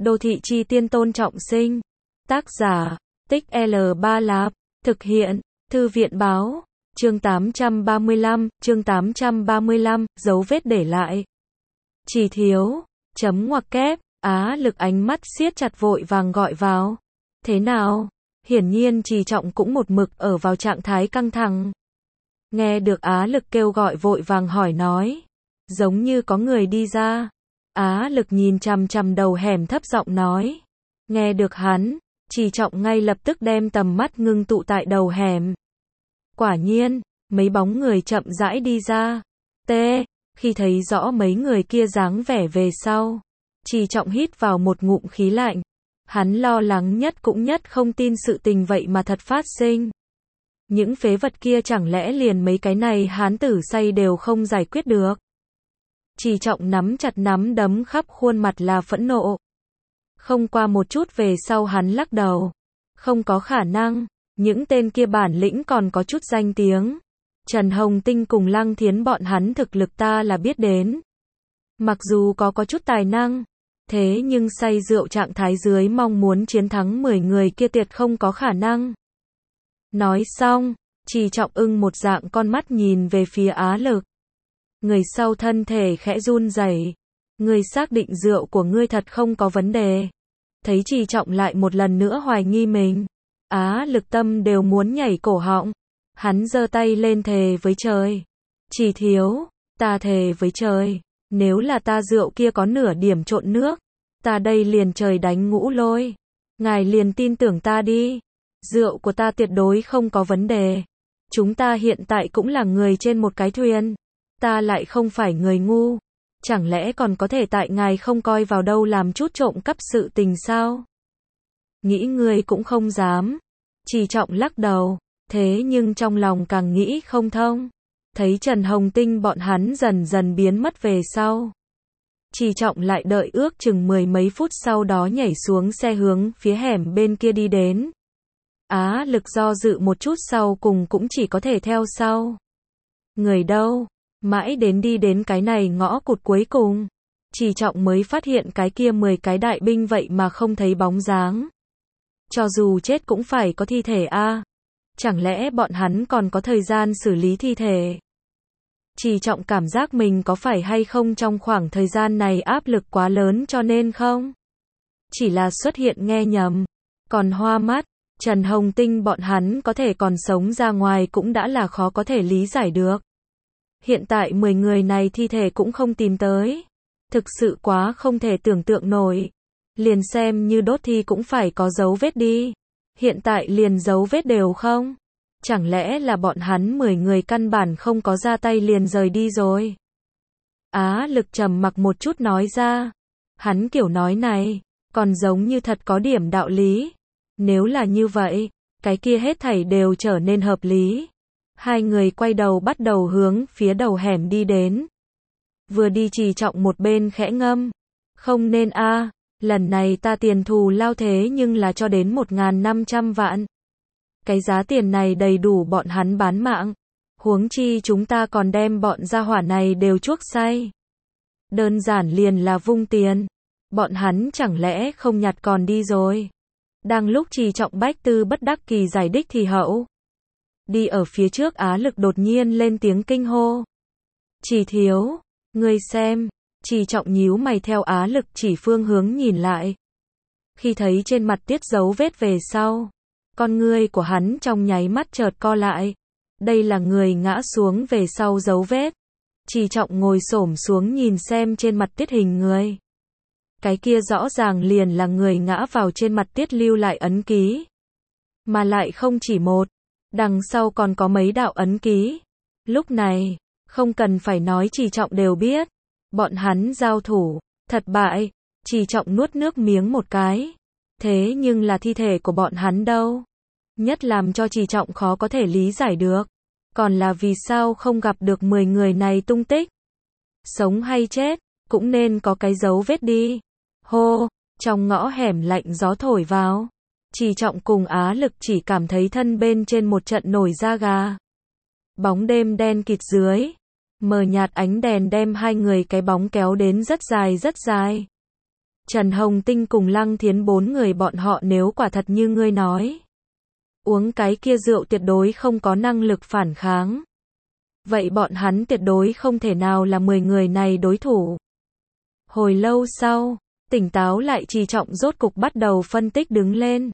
Đô thị chi tiên Tôn Trọng Sinh. Tác giả, Tích L3 Lạp. Thực hiện, Thư viện báo. Chương 835, dấu vết để lại. Chỉ thiếu, chấm ngoặc kép, Á Lực ánh mắt siết chặt vội vàng gọi vào. Thế nào? Hiển nhiên Trì Trọng cũng một mực ở vào trạng thái căng thẳng. Nghe được Á Lực kêu gọi vội vàng hỏi nói. Giống như có người đi ra. Á Lực nhìn chằm chằm đầu hẻm thấp giọng nói. Nghe được hắn, Trì Trọng ngay lập tức đem tầm mắt ngưng tụ tại đầu hẻm. Quả nhiên, mấy bóng người chậm rãi đi ra. Khi thấy rõ mấy người kia dáng vẻ về sau, Trì Trọng hít vào một ngụm khí lạnh. Hắn lo lắng nhất cũng nhất không tin sự tình vậy mà thật phát sinh. Những phế vật kia chẳng lẽ liền mấy cái này hán tử say đều không giải quyết được. Trì Trọng nắm chặt nắm đấm khắp khuôn mặt là phẫn nộ. Không qua một chút về sau hắn lắc đầu. Không có khả năng, những tên kia bản lĩnh còn có chút danh tiếng. Trần Hồng Tinh cùng Lăng Thiến bọn hắn thực lực ta là biết đến. Mặc dù có chút tài năng, thế nhưng say rượu trạng thái dưới mong muốn chiến thắng 10 người kia tuyệt không có khả năng. Nói xong, Trì Trọng ưng một dạng con mắt nhìn về phía Á Lực. Người sau thân thể khẽ run rẩy. Người xác định rượu của ngươi thật không có vấn đề. Thấy Trì Trọng lại một lần nữa hoài nghi mình, Á Lực tâm đều muốn nhảy cổ họng. Hắn giơ tay lên thề với trời. Trì thiếu, ta thề với trời, nếu là ta rượu kia có nửa điểm trộn nước, ta đây liền trời đánh ngũ lôi. Ngài liền tin tưởng ta đi. Rượu của ta tuyệt đối không có vấn đề. Chúng ta hiện tại cũng là người trên một cái thuyền. Ta lại không phải người ngu. Chẳng lẽ còn có thể tại ngài không coi vào đâu làm chút trộm cắp sự tình sao? Nghĩ ngươi cũng không dám. Trì Trọng lắc đầu. Thế nhưng trong lòng càng nghĩ không thông. Thấy Trần Hồng Tinh bọn hắn dần dần biến mất về sau. Trì Trọng lại đợi ước chừng 10 mấy phút sau đó nhảy xuống xe hướng phía hẻm bên kia đi đến. Á Lực do dự một chút sau cùng cũng chỉ có thể theo sau. Người đâu? Mãi đến đi đến cái này ngõ cụt cuối cùng, Trì Trọng mới phát hiện cái kia 10 cái đại binh vậy mà không thấy bóng dáng. Cho dù chết cũng phải có thi thể a. Chẳng lẽ bọn hắn còn có thời gian xử lý thi thể? Trì Trọng cảm giác mình có phải hay không trong khoảng thời gian này áp lực quá lớn cho nên không? Chỉ là xuất hiện nghe nhầm. Còn hoa mắt, Trần Hồng Tinh bọn hắn có thể còn sống ra ngoài cũng đã là khó có thể lý giải được. Hiện tại 10 người này thi thể cũng không tìm tới. Thực sự quá không thể tưởng tượng nổi. Liền xem như đốt thi cũng phải có dấu vết đi. Hiện tại liền dấu vết đều không? Chẳng lẽ là bọn hắn 10 người căn bản không có ra tay liền rời đi rồi? Á Lực trầm mặc một chút nói ra. Hắn kiểu nói này, còn giống như thật có điểm đạo lý. Nếu là như vậy, cái kia hết thảy đều trở nên hợp lý. Hai người quay đầu bắt đầu hướng phía đầu hẻm đi đến. Vừa đi Trì Trọng một bên khẽ ngâm. Không nên a, lần này ta tiền thù lao thế nhưng là cho đến 1.500 vạn. Cái giá tiền này đầy đủ bọn hắn bán mạng. Huống chi chúng ta còn đem bọn gia hỏa này đều chuốc say. Đơn giản liền là vung tiền. Bọn hắn chẳng lẽ không nhặt còn đi rồi. Đang lúc Trì Trọng bách tư bất đắc kỳ giải đích thì hậu. Đi ở phía trước Á Lực đột nhiên lên tiếng kinh hô. Trì thiếu, ngươi xem. Trì Trọng nhíu mày theo Á Lực chỉ phương hướng nhìn lại. Khi thấy trên mặt tiết dấu vết về sau, con ngươi của hắn trong nháy mắt chợt co lại. Đây là người ngã xuống về sau dấu vết. Trì Trọng ngồi xổm xuống nhìn xem trên mặt tiết hình người. Cái kia rõ ràng liền là người ngã vào trên mặt tiết lưu lại ấn ký. Mà lại không chỉ một. Đằng sau còn có mấy đạo ấn ký. Lúc này, không cần phải nói Trì Trọng đều biết. Bọn hắn giao thủ, thật bại. Trì Trọng nuốt nước miếng một cái. Thế nhưng là thi thể của bọn hắn đâu? Nhất làm cho Trì Trọng khó có thể lý giải được. Còn là vì sao không gặp được 10 người này tung tích? Sống hay chết, cũng nên có cái dấu vết đi. Hô, trong ngõ hẻm lạnh gió thổi vào. Trì Trọng cùng Á Lực chỉ cảm thấy thân bên trên một trận nổi da gà. Bóng đêm đen kịt dưới. Mờ nhạt ánh đèn đem hai người cái bóng kéo đến rất dài rất dài. Trần Hồng Tinh cùng Lăng Thiến bốn người bọn họ nếu quả thật như ngươi nói, uống cái kia rượu tuyệt đối không có năng lực phản kháng. Vậy bọn hắn tuyệt đối không thể nào là 10 người này đối thủ. Hồi lâu sau, tỉnh táo lại Trì Trọng rốt cục bắt đầu phân tích đứng lên.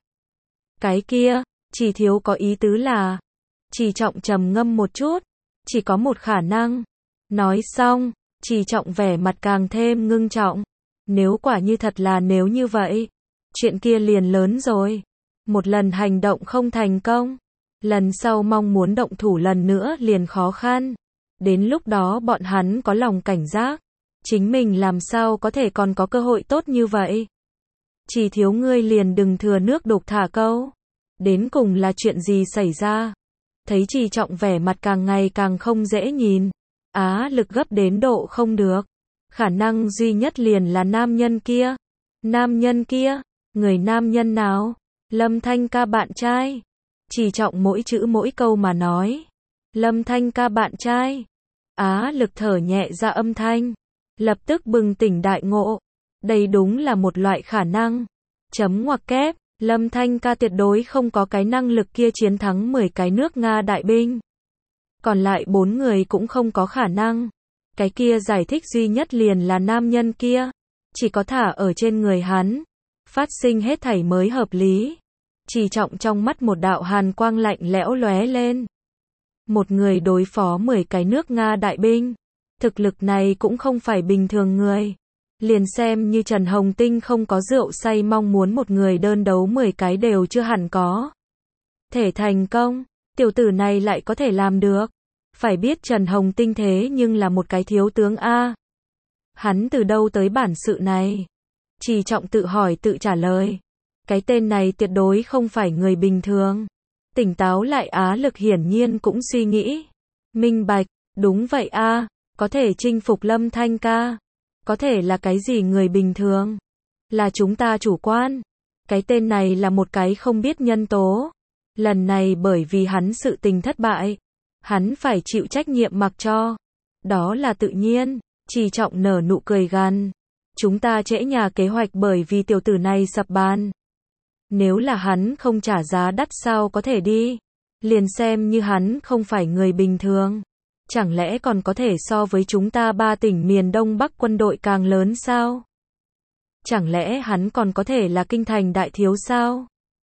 Cái kia, Trì thiếu có ý tứ là, Trì Trọng trầm ngâm một chút, chỉ có một khả năng. Nói xong, Trì Trọng vẻ mặt càng thêm ngưng trọng. Nếu quả như thật là nếu như vậy, chuyện kia liền lớn rồi. Một lần hành động không thành công, lần sau mong muốn động thủ lần nữa liền khó khăn. Đến lúc đó bọn hắn có lòng cảnh giác, chính mình làm sao có thể còn có cơ hội tốt như vậy. Trì thiếu ngươi liền đừng thừa nước đục thả câu. Đến cùng là chuyện gì xảy ra? Thấy Trì Trọng vẻ mặt càng ngày càng không dễ nhìn, Á Lực gấp đến độ không được. Khả năng duy nhất liền là nam nhân kia. Nam nhân kia? Người nam nhân nào? Lâm Thanh ca bạn trai. Trì Trọng mỗi chữ mỗi câu mà nói. Lâm Thanh ca bạn trai. Á Lực thở nhẹ ra âm thanh, lập tức bừng tỉnh đại ngộ. Đây đúng là một loại khả năng. Chấm ngoặc kép, Lâm Thanh ca tuyệt đối không có cái năng lực kia chiến thắng 10 cái nước Nga đại binh. Còn lại 4 người cũng không có khả năng. Cái kia giải thích duy nhất liền là nam nhân kia. Chỉ có thả ở trên người hắn, phát sinh hết thảy mới hợp lý. Trì Trọng trong mắt một đạo hàn quang lạnh lẽo lóe lên. Một người đối phó 10 cái nước Nga đại binh. Thực lực này cũng không phải bình thường người. Liền xem như Trần Hồng Tinh không có rượu say mong muốn một người đơn đấu 10 cái đều chưa hẳn có thể thành công. Tiểu tử này lại có thể làm được. Phải biết Trần Hồng Tinh thế nhưng là một cái thiếu tướng A. Hắn từ đâu tới bản sự này? Trì Trọng tự hỏi tự trả lời. Cái tên này tuyệt đối không phải người bình thường. Tỉnh táo lại Á Lực hiển nhiên cũng suy nghĩ. Minh bạch, đúng vậy a, có thể chinh phục Lâm Thanh ca. Có thể là cái gì người bình thường? Là chúng ta chủ quan. Cái tên này là một cái không biết nhân tố. Lần này bởi vì hắn sự tình thất bại, hắn phải chịu trách nhiệm mặc cho. Đó là tự nhiên. Trì Trọng nở nụ cười gằn. Chúng ta trễ nhà kế hoạch bởi vì tiểu tử này sập bàn. Nếu là hắn không trả giá đắt sao có thể đi. Liền xem như hắn không phải người bình thường. Chẳng lẽ còn có thể so với chúng ta 3 tỉnh miền Đông Bắc quân đội càng lớn sao? Chẳng lẽ hắn còn có thể là kinh thành đại thiếu sao?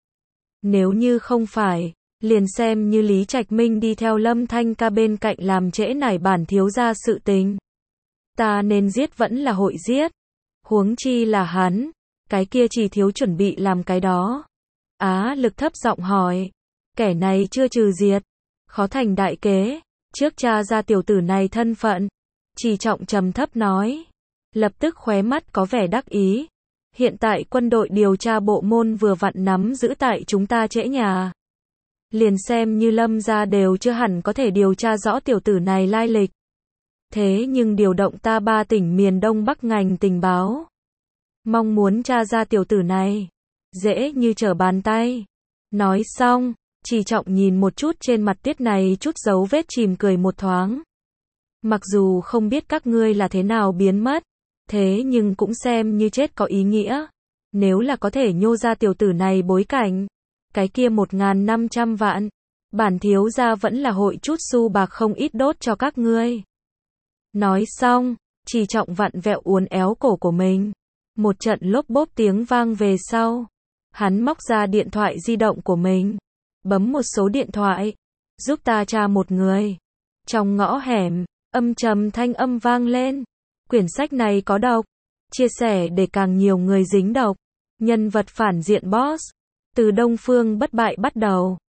Nếu như không phải, liền xem như Lý Trạch Minh đi theo Lâm Thanh ca bên cạnh làm trễ nải bản thiếu gia sự tình. Ta nên giết vẫn là hội giết. Huống chi là hắn. Cái kia chỉ thiếu chuẩn bị làm cái đó. Á Lực thấp giọng hỏi. Kẻ này chưa trừ diệt. Khó thành đại kế. Trước tra ra tiểu tử này thân phận. Trì Trọng trầm thấp nói. Lập tức khóe mắt có vẻ đắc ý. Hiện tại quân đội điều tra bộ môn vừa vặn nắm giữ tại chúng ta trễ nhà. Liền xem như Lâm gia đều chưa hẳn có thể điều tra rõ tiểu tử này lai lịch. Thế nhưng điều động ta 3 tỉnh miền Đông Bắc ngành tình báo. Mong muốn tra ra tiểu tử này. Dễ như trở bàn tay. Nói xong, Trì Trọng nhìn một chút trên mặt Tiết này chút dấu vết chìm cười một thoáng. Mặc dù không biết các ngươi là thế nào biến mất, thế nhưng cũng xem như chết có ý nghĩa. Nếu là có thể nhô ra tiểu tử này bối cảnh, cái kia 1.500 vạn, bản thiếu gia vẫn là hội chút xu bạc không ít đốt cho các ngươi. Nói xong, Trì Trọng vặn vẹo uốn éo cổ của mình. Một trận lốp bốp tiếng vang về sau. Hắn móc ra điện thoại di động của mình. Bấm một số điện thoại. Giúp ta tra một người. Trong ngõ hẻm, âm trầm thanh âm vang lên. Quyển sách này có độc. Chia sẻ để càng nhiều người dính độc. Nhân vật phản diện boss. Từ Đông Phương bất bại bắt đầu.